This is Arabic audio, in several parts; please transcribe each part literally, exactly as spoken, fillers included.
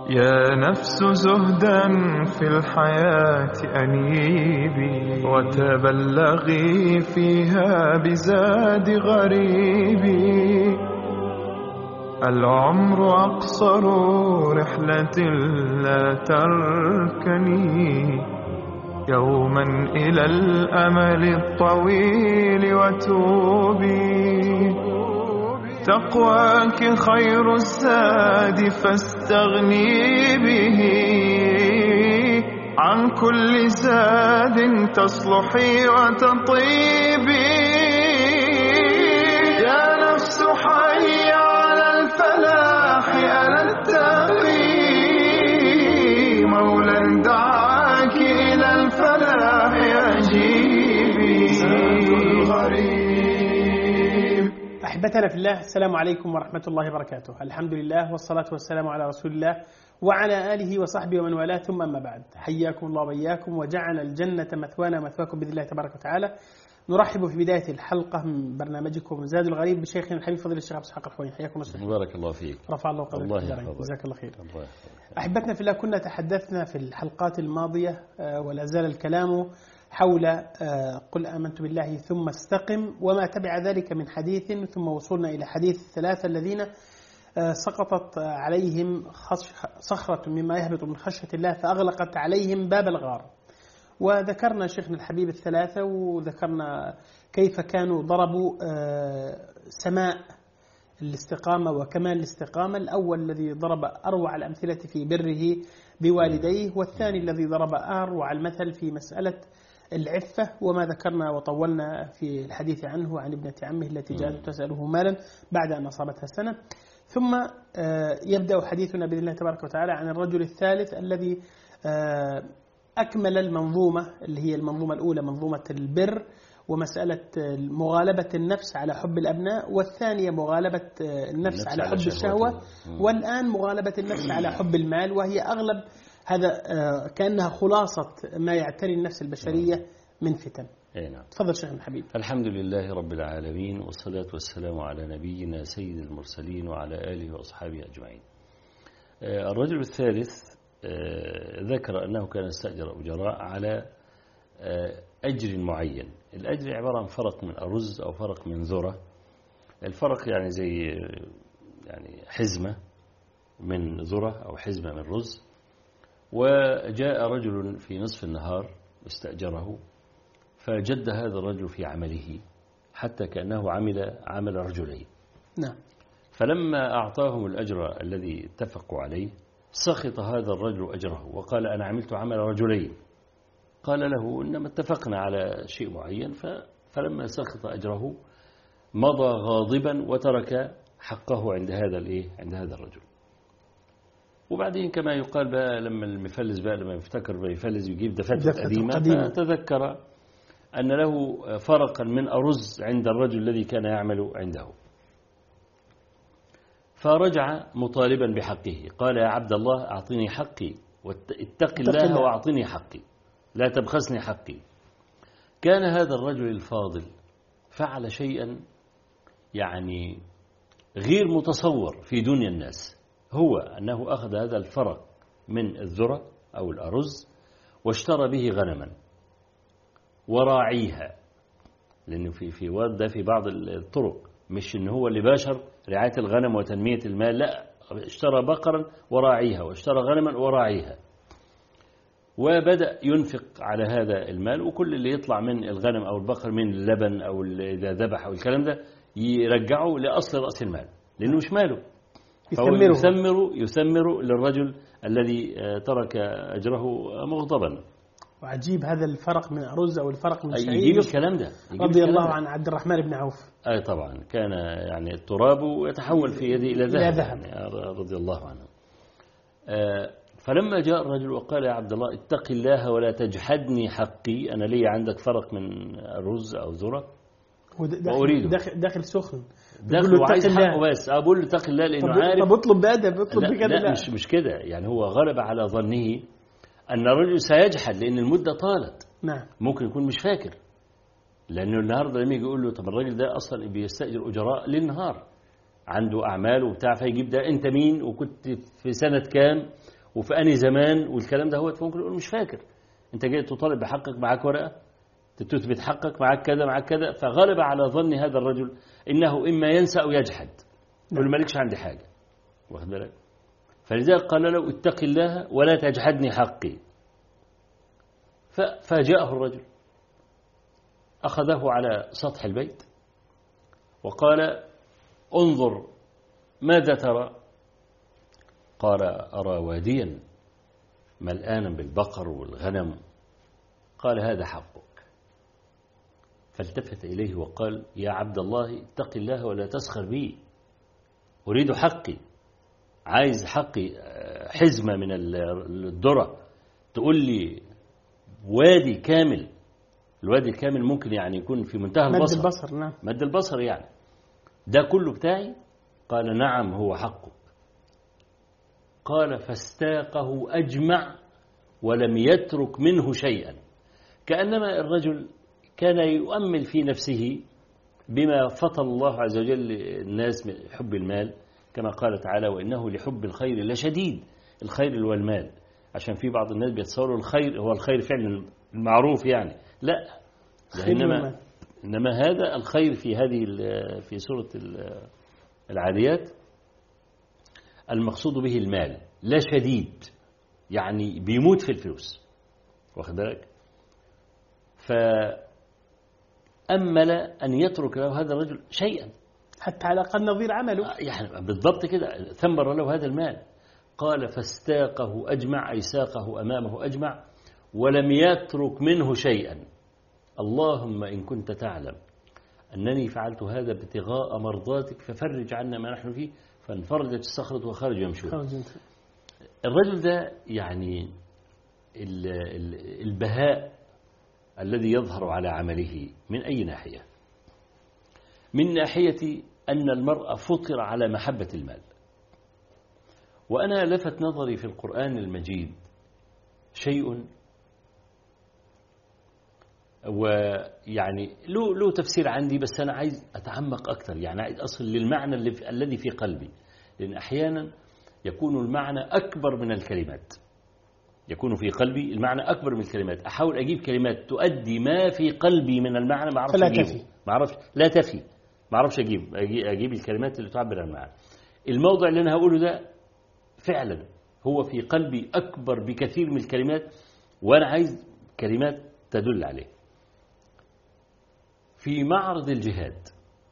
يا نفس زهدا في الحياة أنيبي، وتبلغي فيها بزاد غريبي. العمر أقصر رحلة لا تركني يوما إلى الأمل الطويل وتوبي. تقواك خير الزاد فاستغني به، عن كل زاد تصلحي وتطيبي. يا نفس حي على الفلاح، ألا التقي مولا دعاك إلى الفلاح أجيبي. أحبتنا في الله، السلام عليكم ورحمة الله وبركاته. الحمد لله والصلاة والسلام على رسول الله وعلى آله وصحبه ومن والاه، ثم أما بعد. حياكم الله وإياكم وجعل الجنة مثوانا مثواكم بإذن الله تبارك وتعالى. نرحب في بداية الحلقة من برنامجكم زاد الغريب بشيخنا الحبيب فضيلة الشيخ عبد الحق الحويني. حياكم الله. بارك الله فيك. رفع الله قدرك. الله يحفظك. جزاك الله خير. الله يحفظك. أحبتنا في الله، كنا تحدثنا في الحلقات الماضية ولا زال الكلام حول قل آمنت بالله ثم استقم وما تبع ذلك من حديث، ثم وصلنا إلى حديث الثلاثة الذين سقطت عليهم صخرة مما يهبط من خشية الله فأغلقت عليهم باب الغار. وذكرنا شيخنا الحبيب الثلاثة، وذكرنا كيف كانوا ضربوا سماء الاستقامة وكمال الاستقامة. الأول الذي ضرب أروع الأمثلة في بره بوالديه، والثاني الذي ضرب أروع المثل في مسألة العفة، وما ذكرنا وطولنا في الحديث عنه عن ابنة عمه التي جاءت تسأله مالا بعد أن أصابتها سنة. ثم يبدأ حديثنا بإذن الله تبارك وتعالى عن الرجل الثالث الذي أكمل المنظومة اللي هي المنظومة الأولى، منظومة البر ومسألة مغالبة النفس على حب الأبناء، والثانية مغالبة النفس على حب الشهوة، والآن مغالبة النفس على حب المال، وهي أغلب هذا كأنها خلاصة ما يعتري النفس البشرية من فتن. نعم. تفضل شيخنا الحبيب. الحمد لله رب العالمين، والصلاة والسلام على نبينا سيد المرسلين وعلى آله وأصحابه أجمعين. الرجل الثالث ذكر أنه كان استأجر أجراء على أجر معين. الأجر عبارة عن فرق من أرز أو فرق من ذرة. الفرق يعني زي يعني حزمة من ذرة أو حزمة من رز. وجاء رجل في نصف النهار استأجره، فجد هذا الرجل في عمله حتى كأنه عمل عمل رجلين. نعم. فلما أعطاهم الأجر الذي اتفقوا عليه سخط هذا الرجل أجره وقال أنا عملت عمل رجلين. قال له إنما اتفقنا على شيء معين. فلما سخط أجره مضى غاضبا وترك حقه عند هذا الإيه عند هذا الرجل. وبعدين كما يقال بقى لما المفلس بقى لما يفتكر بيفلس يجيب دفاتر قديمة، فتذكر أن له فرقا من أرز عند الرجل الذي كان يعمل عنده. فرجع مطالبا بحقه، قال يا عبد الله أعطني حقي، واتق الله وأعطني حقي، لا تبخسني حقي. كان هذا الرجل الفاضل فعل شيئا يعني غير متصور في دنيا الناس، هو أنه أخذ هذا الفرق من الذرة أو الأرز واشترى به غنما وراعيها، لأنه في في واد ده في بعض الطرق مش إن هو اللي باشر رعاية الغنم وتنمية المال، لا، اشترى بقرا وراعيها واشترى غنما وراعيها، وبدأ ينفق على هذا المال، وكل اللي يطلع من الغنم أو البقر من اللبن أو إذا ذبح أو الكلام ده يرجعه لأصل رأس المال، لأنه مش ماله. فهو يثمر يثمر للرجل الذي ترك أجره مغضبا. وعجيب هذا الفرق من أرز أو الفرق من شعير يجيب الكلام ده رضي الله عن عبد الرحمن بن عوف. أي طبعا كان يعني التراب يتحول في يدي إلى ذهب يعني رضي الله عنه. فلما جاء الرجل وقال يا عبد الله اتق الله ولا تجحدني حقي، أنا لي عندك فرق من الرز أو ذرة وأريده. داخل, داخل سخن داخل وعايز حقه، بس أقول له اتق الله لأنه طب عارف. طب اطلب بأدب، اطلب بكده. لا, لا مش مش كده، يعني هو غلب على ظنه أن الرجل سيجحد لأن المدة طالت. نعم. ممكن يكون مش فاكر، لأنه النهاردة لما يجي يقول له طب الراجل ده أصلا بيستأجر أجراء للنهار، عنده أعمال وبتاع، فيجيب ده أنت مين وكنت في سنة كام وفي أنهي زمان والكلام ده، هو ممكن يقول مش فاكر. أنت جاي تطالب بحقك، معاك ورقة تثبت حقك، معاك كذا معاك كذا. فغلب على ظن هذا الرجل إنه إما ينسى أو يجحد، يقول مالكش عندي حاجة، واخد بالك؟ فلذلك قال له اتق الله ولا تجحدني حقي. ففاجأه الرجل، أخذه على سطح البيت وقال انظر ماذا ترى؟ قال أرى واديا ملآنا بالبقر والغنم. قال هذا حقك. فالتفت إليه وقال يا عبد الله اتق الله ولا تسخر بي، أريد حقي، عايز حقي حزمة من الذرة، تقول لي وادي كامل. الوادي الكامل ممكن يعني يكون في منتهى البصر، مد البصر، نعم، مد البصر يعني، ده كله بتاعي؟ قال نعم هو حقك. قال فاستاقه أجمع ولم يترك منه شيئا. كأنما الرجل كان يؤمل في نفسه بما فضل الله عز وجل الناس من حب المال، كما قال تعالى وإنه لحب الخير لشديد. الخير اللي هو المال، عشان في بعض الناس بيتصوروا الخير هو الخير فعلا المعروف يعني، لا، إنما إنما هذا الخير في هذه في سورة العاديات المقصود به المال، لا شديد يعني بيموت في الفلوس، واخد بالك؟ فأمل أن يترك له هذا الرجل شيئا حتى على الأقل نظير عمله، يعني بالضبط كده، ثمر له هذا المال. قال فاستاقه أجمع، أي ساقه أمامه أجمع ولم يترك منه شيئا. اللهم إن كنت تعلم أنني فعلت هذا ابتغاء مرضاتك ففرج عنا ما نحن فيه. فانفرجت الصخرة وخرج يمشون. الرجل ده يعني البهاء الذي يظهر على عمله من أي ناحية؟ من ناحية أن المرء فطر على محبة المال. وأنا لفت نظري في القرآن المجيد شيء، ويعني له له تفسير عندي، بس أنا عايز أتعمق أكثر، يعني عايز أصل للمعنى اللي في الذي في قلبي، لأن أحيانا يكون المعنى أكبر من الكلمات، يكون في قلبي المعنى أكبر من الكلمات، أحاول أجيب كلمات تؤدي ما في قلبي من المعنى، ما أعرفش أجيبه، ما أعرفش، لا تفي، ما أعرفش أجيب أجيب الكلمات اللي تعبر عن المعنى. الموضع اللي أنا هقوله ده فعلا هو في قلبي أكبر بكثير من الكلمات، وأنا عايز كلمات تدل عليه. في معرض الجهاد،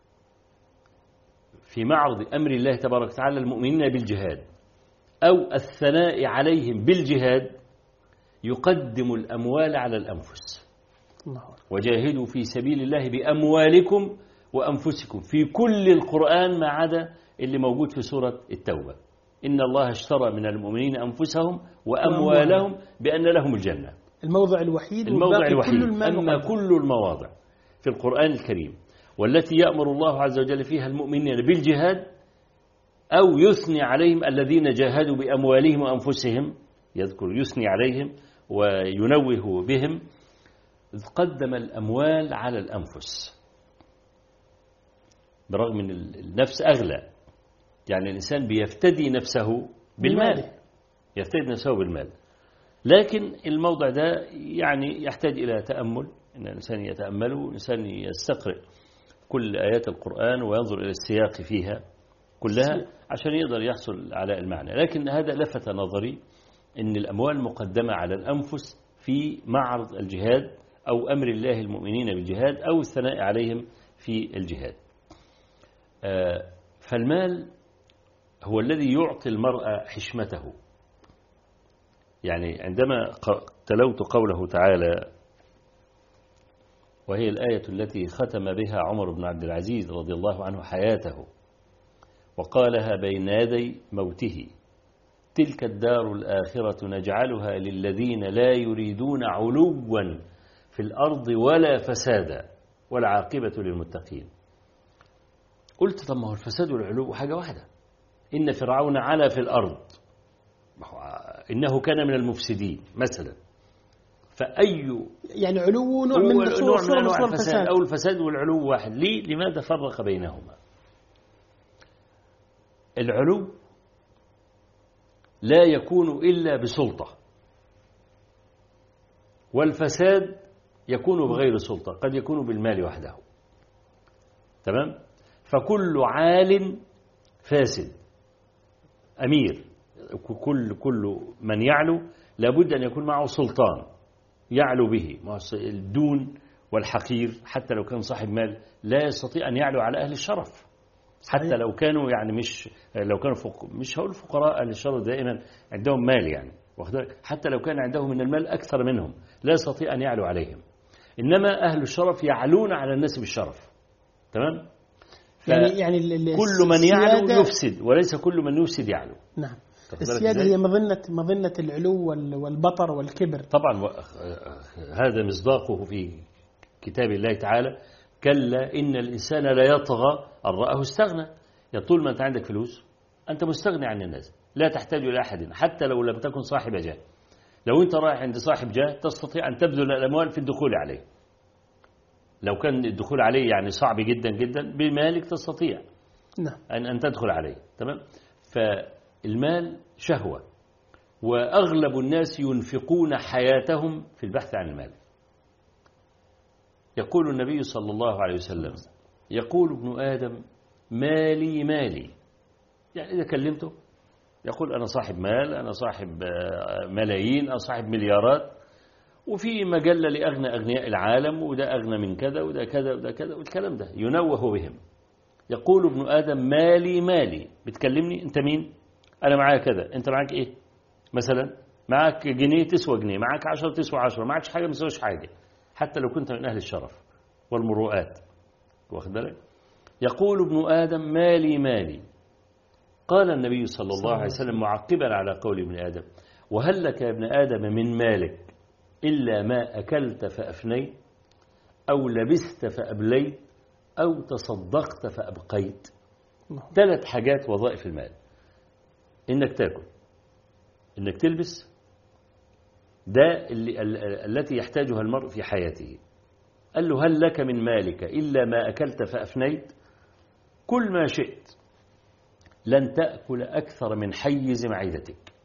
في معرض أمر الله تبارك وتعالى المؤمنين بالجهاد أو الثناء عليهم بالجهاد، يقدم الأموال على الأنفس. وجاهدوا في سبيل الله بأموالكم وأنفسكم، في كل القرآن ما عدا اللي موجود في سورة التوبة، إن الله اشترى من المؤمنين أنفسهم وأموالهم بأن لهم الجنة. الموضع الوحيد، الموضع الوحيد كل أما كل المواضع في القرآن الكريم والتي يأمر الله عز وجل فيها المؤمنين بالجهاد أو يثني عليهم الذين جاهدوا بأموالهم وأنفسهم، يذكر يثني عليهم وينوه بهم، قدم الأموال على الأنفس، برغم أن النفس أغلى، يعني الإنسان بيفتدي نفسه بالمال، يفتدي نفسه بالمال. لكن الموضع ده يعني يحتاج إلى تأمل، إن الإنسان يتأمله، الإنسان يستقرئ كل آيات القرآن وينظر إلى السياق فيها كلها عشان يقدر يحصل على المعنى. لكن هذا لفت نظري إن الأموال مقدمة على الأنفس في معرض الجهاد أو أمر الله المؤمنين بالجهاد أو الثناء عليهم في الجهاد. فالمال هو الذي يعطي المرء حشمته. يعني عندما تلوت قوله تعالى، وهي الآية التي ختم بها عمر بن عبد العزيز رضي الله عنه حياته وقالها بين يدي موته: تلك الدار الآخرة نجعلها للذين لا يريدون علوا في الأرض ولا فسادا والعاقبة للمتقين. قلت طب ما هو الفساد والعلو حاجة واحدة، إن فرعون علا في الأرض، إنه كان من المفسدين مثلا، فأي يعني علو نوع من نوع من أنواع الفساد أو الفساد والعلو واحد. ليه؟ لماذا فرق بينهما؟ العلو لا يكون إلا بسلطة، والفساد يكون بغير سلطة، قد يكون بالمال وحده. تمام؟ فكل عال فاسد أمير، كل كل من يعلو لابد أن يكون معه سلطان يعلو به. الدون والحقير حتى لو كان صاحب مال لا يستطيع أن يعلو على أهل الشرف، حتى لو كانوا يعني مش لو كانوا فق... مش هقول فقراء، أهل الشرف دائما عندهم مال يعني، حتى لو كان عندهم من المال أكثر منهم لا يستطيع أن يعلو عليهم. إنما أهل الشرف يعلون على الناس بالشرف. تمام؟ يعني يعني كل من يعلو يفسد، وليس كل من يفسد يعلو. نعم. السيادة هي مظنة مظنة العلو والبطر والكبر. طبعا هذا مصداقه في كتاب الله تعالى: كلا إن الإنسان لا يطغى أن رآه استغنى. يا طول ما أنت عندك فلوس أنت مستغني عن الناس، لا تحتاج إلى أحد حتى لو لم تكن صاحب جاه. لو أنت رايح عند صاحب جاه تستطيع أن تبذل الأموال في الدخول عليه، لو كان الدخول عليه يعني صعب جدا جدا، بمالك تستطيع نعم. أن أن تدخل عليه. تمام؟ فالمال شهوة، وأغلب الناس ينفقون حياتهم في البحث عن المال. يقول النبي صلى الله عليه وسلم: يقول ابن آدم مالي مالي، يعني إذا كلمته يقول أنا صاحب مال، أنا صاحب ملايين، أنا صاحب مليارات، وفي مجلة لأغنى أغنياء العالم، وده أغنى من كذا وده كذا وده كذا، والكلام ده ينوه بهم. يقول ابن آدم مالي مالي، بتكلمني أنت مين؟ أنا معايا كذا، أنت معاك إيه؟ مثلا معاك جنيه تسوى جنيه، معاك عشرة تسوى عشرة، معاكش حاجة ما تسواش حاجة، حتى لو كنت من أهل الشرف والمروءات. واخد بالك؟ يقول ابن آدم مالي مالي. قال النبي صلى الله عليه وسلم معقبا على قول ابن آدم: وهل لك يا ابن آدم من مالك إلا ما أكلت فأفنيت، أو لبست فأبليت، أو تصدقت فأبقيت. ثلاث حاجات وظائف المال: إنك تأكل، إنك تلبس، ده اللي التي يحتاجها المرء في حياته. قال له: هل لك من مالك إلا ما أكلت فأفنيت؟ كل ما شئت، لن تأكل أكثر من حيز معدتك،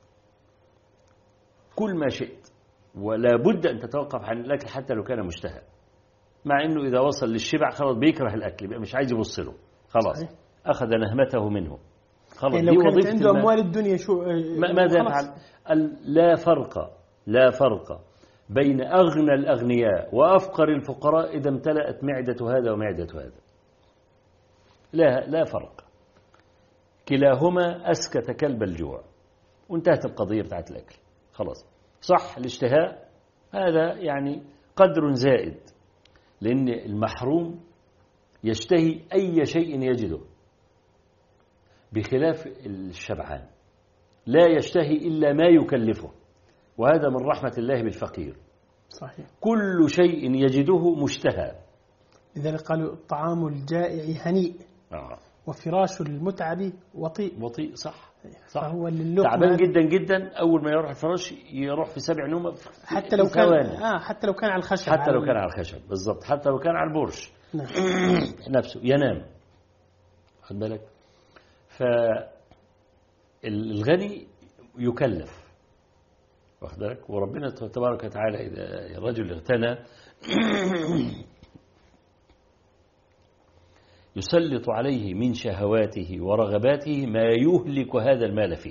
كل ما شئت، ولا بد أن تتوقف عن الأكل حتى لو كان مشتهى، مع أنه إذا وصل للشبع خلاص بيكره الأكل، بقى مش عايز يبص له، خلاص صحيح. أخذ نهمته منه، خلاص. يعني لو كانت عنده أموال الدنيا شو ماذا يفعل؟ لا فرق لا فرق بين أغنى الأغنياء وأفقر الفقراء إذا امتلأت معدة هذا ومعدة هذا، لا لا فرق، كلاهما أسكت كلب الجوع، وانتهت القضية بتاعت الأكل، خلاص. صح الاشتهاء هذا يعني قدر زائد، لأن المحروم يشتهي أي شيء يجده، بخلاف الشبعان لا يشتهي إلا ما يكلفه، وهذا من رحمة الله بالفقير. صحيح. كل شيء يجده مشتهى، لذلك قالوا الطعام الجائع هنيء آه. وفراش المتعب وطيء. وطيء صح صح. فهو تعبان جدا جدا، أول ما يروح الفراش يروح في سبع نومة حتى لو كان آه حتى لو كان على الخشب، حتى لو كان على الخشب بالضبط، حتى لو كان على البرش نعم. نفسه ينام. خد بالك؟ فالغني يكلف، واخد بالك؟ وربنا تبارك وتعالى إذا الرجل اغتنى يسلط عليه من شهواته ورغباته ما يهلك هذا المال فيه،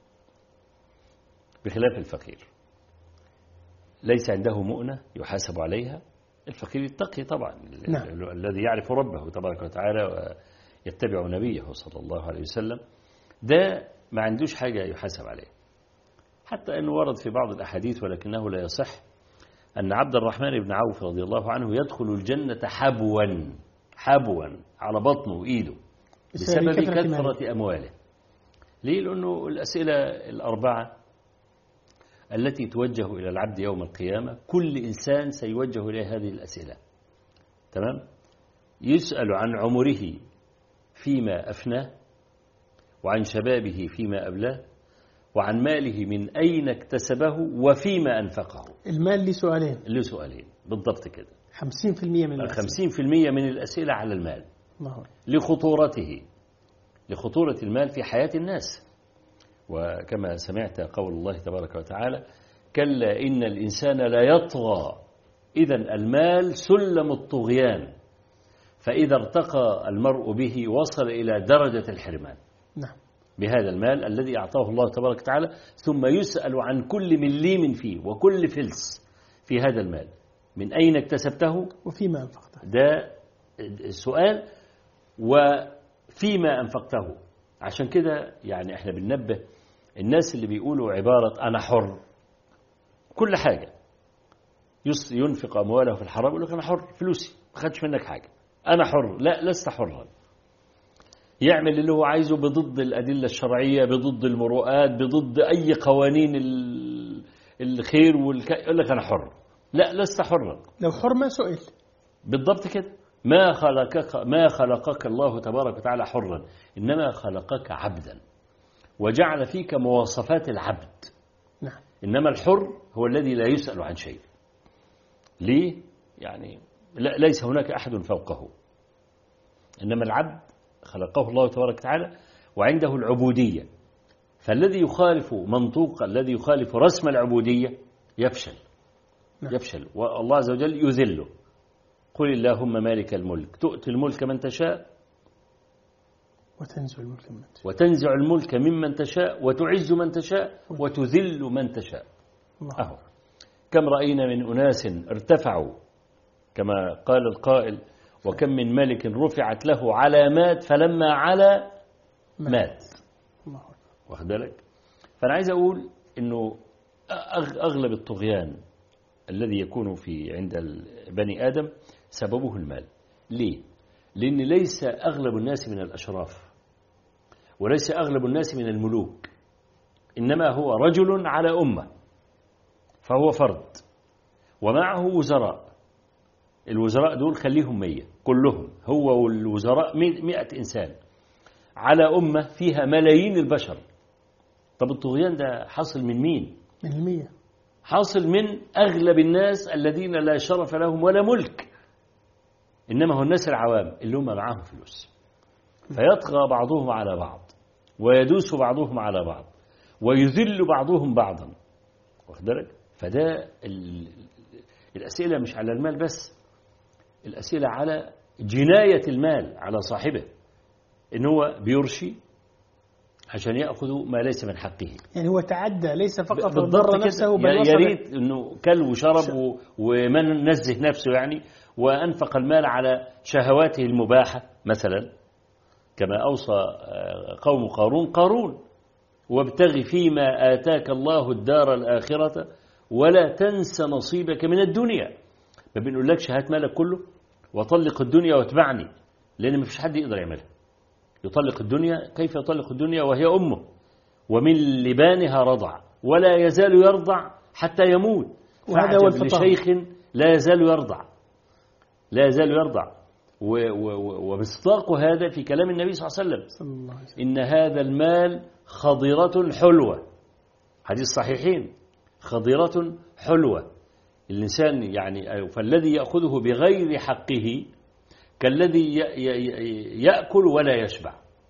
بخلاف الفقير ليس عنده مؤنة يحاسب عليها. الفقير يتقي طبعا، نعم. الذي يعرف ربه تبارك وتعالى ويتبع نبيه صلى الله عليه وسلم، ده ما عندوش حاجة يحاسب عليها. حتى أنه ورد في بعض الأحاديث ولكنه لا يصح أن عبد الرحمن بن عوف رضي الله عنه يدخل الجنة حبوا حبوا على بطنه وإيده بسبب كثرة أمواله. ليه؟ لأنه الأسئلة الأربعة التي توجه إلى العبد يوم القيامة كل إنسان سيوجه إليه هذه الأسئلة. تمام؟ يسأل عن عمره فيما أفناه، وعن شبابه فيما أبلاه، وعن ماله من أين اكتسبه وفيما أنفقه. المال له سؤالين له سؤالين بالضبط كده. خمسين في المية من الأسئلة خمسين في المية من الأسئلة على المال، لخطورته، لخطورة المال في حياة الناس، وكما سمعت قول الله تبارك وتعالى: كلا إن الإنسان لا يطغى. إذن المال سلم الطغيان، فإذا ارتقى المرء به وصل إلى درجة الحرمان. نعم. بهذا المال الذي أعطاه الله تبارك وتعالى، ثم يسأل عن كل مليم فيه وكل فلس في هذا المال، من أين اكتسبته وفيما أنفقته. ده السؤال، وفيما أنفقته. عشان كده يعني احنا بننبه الناس اللي بيقولوا عبارة أنا حر كل حاجة، ينفق أمواله في الحرام، يقول لك أنا حر، فلوسي ما خدش منك حاجة، أنا حر. لا، لست حرا. يعمل اللي هو عايزه بضد الأدلة الشرعية، بضد المروءات، بضد أي قوانين الخير والك... يقول لك أنا حر. لا، لست حرا. لو حر ما سئل. بالضبط كده. ما خلقك ما خلقك الله تبارك وتعالى حرا، إنما خلقك عبدا وجعل فيك مواصفات العبد. نعم. إنما الحر هو الذي لا يسأل عن شيء. ليه؟ يعني لا، ليس هناك أحد فوقه. إنما العبد خلقه الله تبارك وتعالى وعنده العبودية، فالذي يخالف منطوق، الذي يخالف رسم العبودية يفشل. نعم. يفشل، والله عز وجل يذله. قل اللهم مالك الملك تؤتي الملك من تشاء وتنزع الملك من تشاء وتنزع الملك ممن تشاء وتعز من تشاء وتذل من تشاء. أهو كم رأينا من أناس ارتفعوا، كما قال القائل: وكم من ملك رفعت له علامات فلما علا مات. واخد بالك؟ فأنا عايز أقول إنه أغلب الطغيان الذي يكون في عند بني آدم سببه المال. ليه؟ لأن ليس أغلب الناس من الأشراف، وليس أغلب الناس من الملوك، إنما هو رجل على أمة، فهو فرد ومعه وزراء. الوزراء دول خليهم مية كلهم، هو والوزراء مئة إنسان على أمة فيها ملايين البشر. طب الطغيان ده حاصل من مين؟ من المية. حاصل من أغلب الناس الذين لا شرف لهم ولا ملك، إنما هو الناس العوام اللي هم معاهم فلوس، فيطغى بعضهم على بعض ويدوس بعضهم على بعض ويذل بعضهم بعضا. واخد بالك؟ فده الأسئلة مش على المال بس، الأسئلة على جناية المال على صاحبه، إن هو بيرشي عشان يأخذ ما ليس من حقه. يعني هو تعدى، ليس فقط ضر نفسه بل يا ريت إنه كل وشرب ومن نزه نفسه يعني، وأنفق المال على شهواته المباحة مثلا، كما أوصى قوم قارون قارون: وابتغ فيما آتاك الله الدار الآخرة ولا تنس نصيبك من الدنيا. ما بنقولكش هات مالك كله وطلق الدنيا واتبعني، لأن ما فيش حد يقدر يعملها. يطلق الدنيا، كيف يطلق الدنيا وهي أمه ومن لبانها رضع ولا يزال يرضع حتى يموت؟ فعجب لشيخ لا يزال يرضع، لا يزال يرضع. ومصداق هذا في كلام النبي صلى الله عليه وسلم: إن هذا المال خضرة حلوة، حديث صحيحين، خضرة حلوة. الإنسان يعني فالذي يأخذه بغير حقه كالذي يأكل ولا يشبع.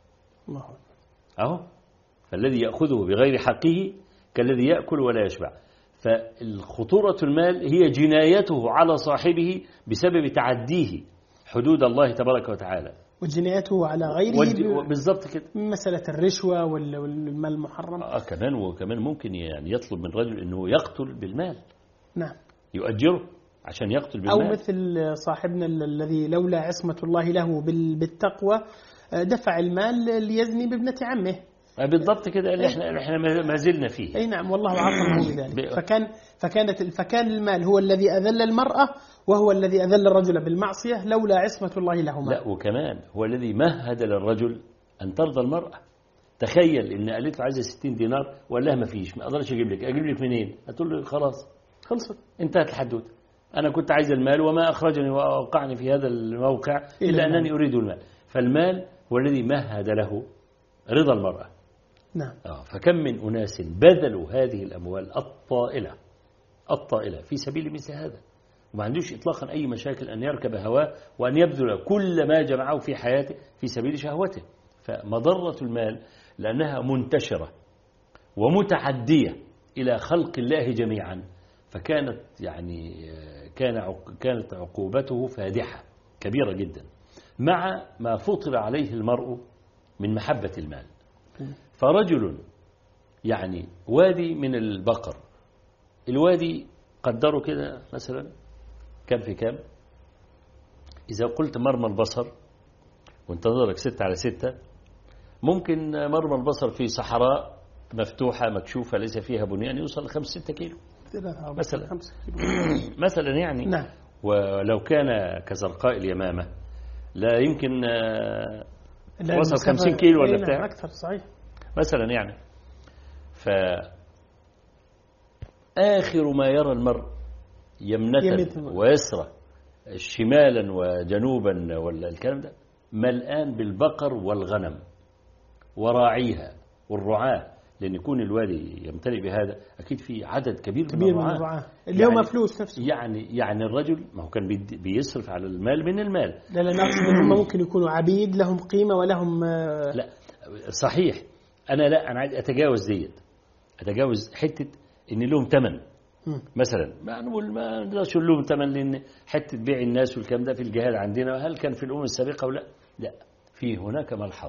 أهو فالذي يأخذه بغير حقه كالذي يأكل ولا يشبع. فالخطورة المال هي جنايته على صاحبه بسبب تعديه حدود الله تبارك وتعالى، وجنايته على غيره والج... بالضبط كده، مسألة الرشوة والمال المحرم. آه كمان وكمان ممكن يعني يطلب من رجل أنه يقتل بالمال. نعم. يؤجره عشان يقتل بالمال. أو مثل صاحبنا الذي لولا عصمة الله له بالتقوى دفع المال ليزني بابنة عمه. بالضبط كده اللي احنا احنا ما زلنا فيه. اي نعم، والله عصمه بذلك. فكان فكانت فكان المال هو الذي أذل المرأة، وهو الذي أذل الرجل بالمعصية لولا عصمة الله لهما. لا، وكمان هو الذي مهد للرجل أن ترضى المرأة. تخيل إن قالت له عايزة ستين دينار وقال لها ما فيش، ما أقدرش أجيب لك. أجيب لك منين؟ هتقول له خلاص خلصت، انتهت الحدوته. أنا كنت عايز المال وما أخرجني وأوقعني في هذا الموقع إلا أنني أريد المال. فالمال هو الذي مهد له رضا المرأة. نعم. آه فكم من أناس بذلوا هذه الأموال الطائلة الطائلة في سبيل مثل هذا، وما عندوش إطلاقا أي مشاكل أن يركب هواه وأن يبذل كل ما جمعه في حياته في سبيل شهوته. فمضرة المال لأنها منتشرة ومتعدية إلى خلق الله جميعا، فكانت يعني كان كانت عقوبته فادحة كبيرة جدا، مع ما فطر عليه المرء من محبة المال. فرجل يعني وادي من البقر، الوادي قدره كده مثلا كم في كم، إذا قلت مرمى البصر وانت نظرك ستة على ستة، ممكن مرمى البصر في صحراء مفتوحة مكشوفة ليس فيها بنيان يوصل لخمس ستة كيلو مثلا مثلا يعني. نعم. ولو كان كزرقاء اليمامة لا يمكن وصل خمسين كيلو ولا بتاع أكثر، صحيح مثلا يعني. فآخر ما يرى المرء يمنة ويسرى شمالا وجنوبا ولا الكلام ده ملآن بالبقر والغنم وراعيها والرعاة، لأن يكون الوادي يمتلئ بهذا أكيد في عدد كبير, كبير من الرعاة, الرعاة. اليوم يعني فلوس نفسه يعني يعني الرجل ما هو كان بيصرف على المال من المال. لا لا نقصد هم ممكن يكونوا عبيد لهم قيمة ولهم لا صحيح. أنا لا أنا عايز أتجاوز ديت، أتجاوز حتة إن لهم ثمن مثلا. ما نقول ما نقدرش نقول لهم ثمن لأن حتة بيع الناس والكلام ده في الجهاد عندنا، هل كان في الأمم السابقة ولا لا؟ في هناك ملحظ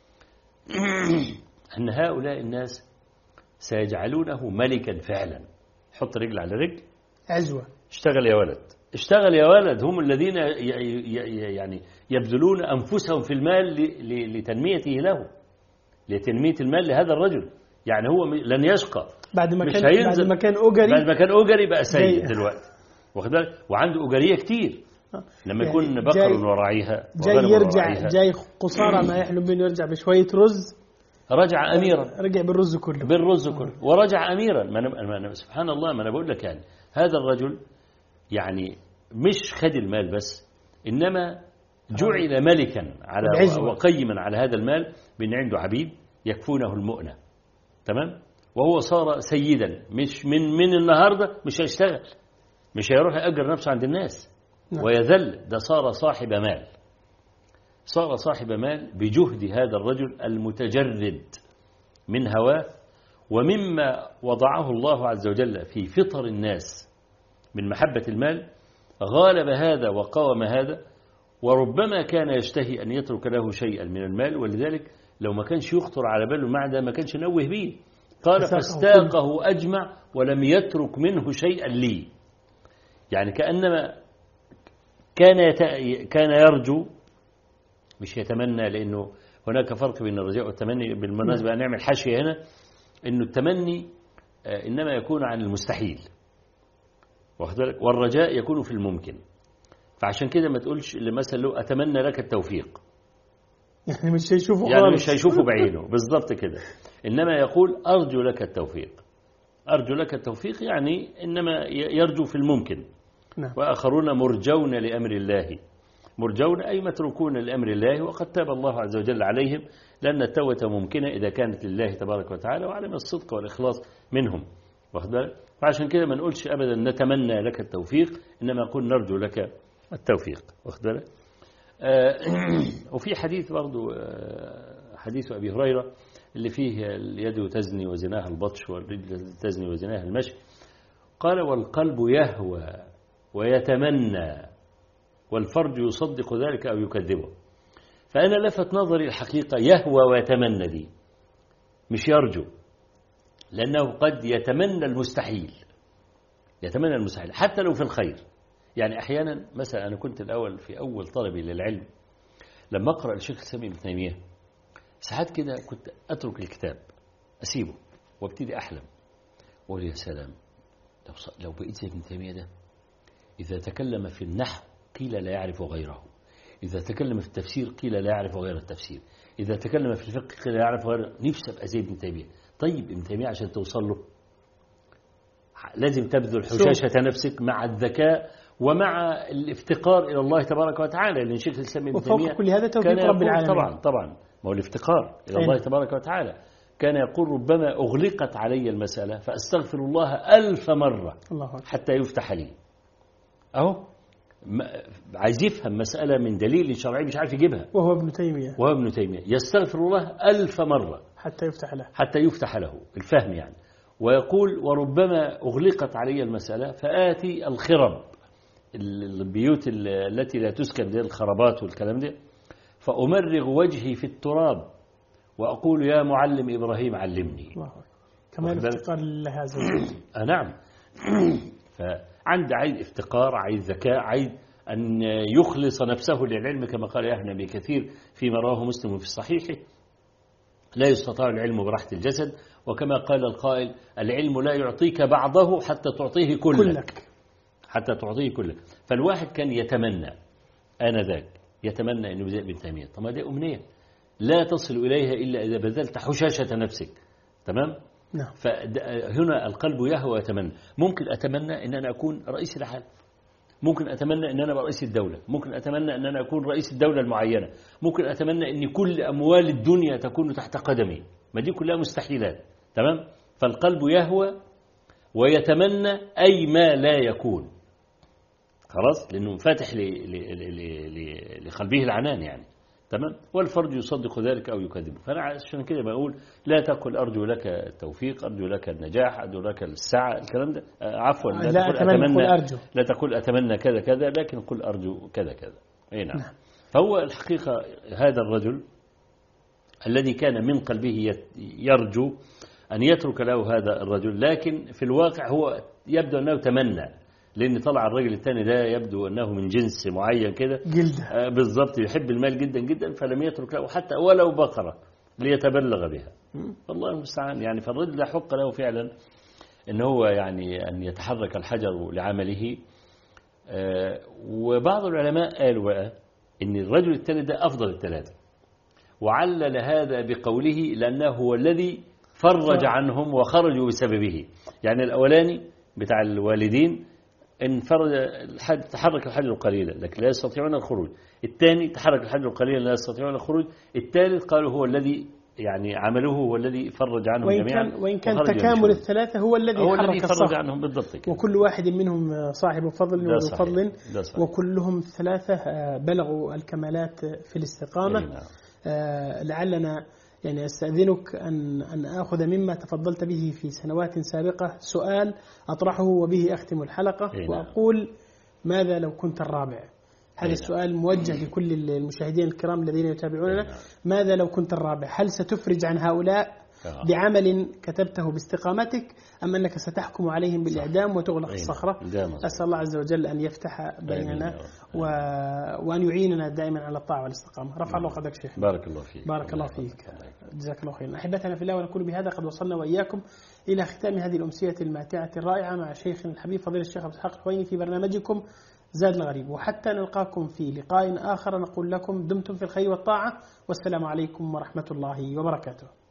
أن هؤلاء الناس سيجعلونه ملكا فعلا. حط رجل على رجل، عزوة، اشتغل يا ولد، اشتغل يا ولد. هم الذين يعني يبذلون أنفسهم في المال لتنميته له، لتنمية المال لهذا الرجل. يعني هو لن يشقى بعد ما كان بعد ما كان أجري بعد ما كان أجري بقى سيد دلوقتي، واخد بالك؟ وعنده أجرية كتير لما يكون يعني بقر وراعيها جاي يرجع ورعيها. جاي قصارى ما يحلم بأنه يرجع بشوية رز، رجع أميرا، رجع بالرز كله بالرز كله ورجع أميرا. ما أنا سبحان الله، ما أنا بقول لك يعني هذا الرجل يعني مش خد المال بس، إنما جعل ملكا على وقيما على هذا المال، بأن عنده عبيد يكفونه المؤنة، تمام؟ وهو صار سيدا. مش من من النهاردة مش هيشتغل، مش هيروح يأجر نفسه عند الناس ويذل، ده صار صاحب مال، صار صاحب مال بجهد هذا الرجل المتجرد من هواه ومما وضعه الله عز وجل في فطر الناس من محبة المال. غالب هذا وقاوم هذا، وربما كان يشتهي أن يترك له شيئا من المال، ولذلك لو ما كانش يخطر على باله المعنى ده ما كانش نوه به. قال فاستاقه أجمع ولم يترك منه شيئا لي. يعني كأنما كان يت... كان يرجو، مش يتمنى، لأنه هناك فرق بين الرجاء والتمني. بالمناسبة نعمل حاشية هنا، إنه التمني إنما يكون عن المستحيل، والرجاء يكون في الممكن. فعشان كده ما تقولش مثلا لو أتمنى لك التوفيق، يعني مش هيشوفه يعني مش هيشوفه بعينه بالضبط كده، إنما يقول أرجو لك التوفيق. أرجو لك التوفيق يعني إنما يرجو في الممكن. نعم. وآخرون مرجون لأمر الله، مرجون أي متروكون لأمر الله، وقد تاب الله عز وجل عليهم، لأن التوبة ممكنة إذا كانت لله تبارك وتعالى وعلم الصدق والإخلاص منهم. فعشان كده ما نقولش أبدا نتمنى لك التوفيق، إنما نقول نرجو لك التوفيق. واخد آه وفي حديث برضو آه حديث أبي هريرة اللي فيه اليد تزني وزناها البطش والرجل تزني وزناها المشي. قال والقلب يهوى ويتمنى والفرج يصدق ذلك أو يكذبه. فأنا لفت نظري الحقيقة يهوى ويتمنى دي، مش يرجو، لأنه قد يتمنى المستحيل، يتمنى المستحيل حتى لو في الخير. يعني أحيانا مثلا أنا كنت الأول في أول طلبي للعلم لما أقرأ الشيخ الإسلام ابن تيمية، ساعات كده كنت أترك الكتاب أسيبه وابتدي أحلم وأقول يا سلام لو لو بقيت زي ابن تيمية ده، إذا تكلم في النحو قيل لا يعرف غيره، إذا تكلم في التفسير قيل لا يعرف غير التفسير، إذا تكلم في الفقه قيل لا يعرف غير. نفسي أبقى زي ابن تيمية. طيب ابن تيمية عشان توصل له لازم تبذل حشاشة نفسك مع الذكاء ومع الافتقار إلى الله تبارك وتعالى، لأن شيخ الإسلام ابن تيمية كل هذا توفيق رب العالمين. طبعا طبعا ما هو الافتقار إلى الله تبارك وتعالى. كان يقول ربما أغلقت علي المسألة فأستغفر الله ألف مرة الله حتى يفتح لي. أهو عايز يفهم مسألة من دليل شرعي مش عارف يجيبها، وهو ابن تيمية وهو ابن تيمية يستغفر الله ألف مرة حتى يفتح له حتى يفتح له الفهم يعني. ويقول وربما أغلقت علي المسألة فآتي الخرب، البيوت التي لا تسكن زي الخرابات والكلام ده، فأمرغ وجهي في التراب وأقول يا معلم إبراهيم علمني. الله كمان افتقار لهذا. آه نعم. فعند عايز افتقار، عايز ذكاء، عايز أن يخلص نفسه للعلم كما قال يحيى بن كثير فيما رواه مسلم في صحيحه: لا يستطاع العلم براحة الجسد، وكما قال القائل: العلم لا يعطيك بعضه حتى تعطيه كلك, كلك. حتى تعطيه كلك. فالواحد كان يتمنى آنذاك، يتمنى أنه زي ابن تيمية. طب ما دي أمنية لا تصل إليها إلا إذا بذلت حشاشة نفسك. تمام؟ نعم. فهنا القلب يهوى ويتمنى. ممكن أتمنى أن أنا أكون رئيس العالم، ممكن أتمنى أن أنا أبقى رئيس الدولة، ممكن أتمنى أن أنا أكون رئيس الدولة المعينة، ممكن أتمنى أن كل أموال الدنيا تكون تحت قدمي. ما دي كلها مستحيلات. تمام؟ فالقلب يهوى ويتمنى أي ما لا يكون، خلاص، لأنه فاتح لقلبه العنان يعني. تمام؟ والفرج يصدق ذلك أو يكذبه. فأنا عشان كده بقول لا تقل أرجو لك التوفيق، أرجو لك النجاح، أرجو لك السعة، الكلام ده عفوا. لا, لا تقل أتمنى, أتمنى أرجو. لا تقول أتمنى كذا كذا، لكن قل أرجو كذا كذا. أي نعم. نعم. فهو الحقيقة هذا الرجل الذي كان من قلبه يرجو أن يترك له هذا الرجل، لكن في الواقع هو يبدو أنه تمنى، لأن طلع الرجل الثاني ده يبدو أنه من جنس معين كده آه بالضبط، يحب المال جدا جدا، فلم يترك له حتى ولو بقرة ليتبلغ بها. والله المستعان يعني. فالرجل حق له فعلا أن هو يعني أن يتحرك الحجر لعمله. آه وبعض العلماء قالوا بقى أن الرجل الثاني ده أفضل الثلاثة، وعلل هذا بقوله لأنه هو الذي فرج عنهم وخرجوا بسببه. يعني الأولاني بتاع الوالدين انفرد الحد، تحرك الحجر قليلا لكن لا يستطيعون الخروج. الثاني تحرك الحجر قليلا لا يستطيعون الخروج. الثالث قالوا هو الذي يعني عمله هو الذي فرج عنهم وإن جميعا. كان وإن كان تكامل الثلاثة هو الذي هو حرك الذي فرج عنهم بالضبط كده. وكل واحد منهم صاحب فضل وذو فضل، وكلهم ثلاثة بلغوا الكمالات في الاستقامة. نعم. آه لعلنا يعني أستأذنك أن أن آخذ مما تفضلت به في سنوات سابقة سؤال أطرحه وبه أختم الحلقة. إيه وأقول ماذا لو كنت الرابع؟ هذا السؤال موجه لكل المشاهدين الكرام الذين يتابعوننا. إيه ماذا لو كنت الرابع؟ هل ستفرج عن هؤلاء بعمل كتبته باستقامتك، أم أنك ستحكم عليهم بالإعدام وتغلق الصخرة؟ أسأل الله عز وجل أن يفتح بيننا و... وأن يعيننا دائما على الطاعة والاستقامة. رفع الله قدرك شيخ. بارك الله فيك. بارك الله فيك. جزاك الله خيرا. أحبتنا في الله، ونقول بهذا قد وصلنا وإياكم إلى ختام هذه الأمسية الماتعة الرائعة مع شيخنا الحبيب فضيلة الشيخ عبد الحق الحويني في برنامجكم زاد الغريب. وحتى نلقاكم في لقاء آخر نقول لكم دمتم في الخير والطاعة، والسلام عليكم ورحمة الله وبركاته.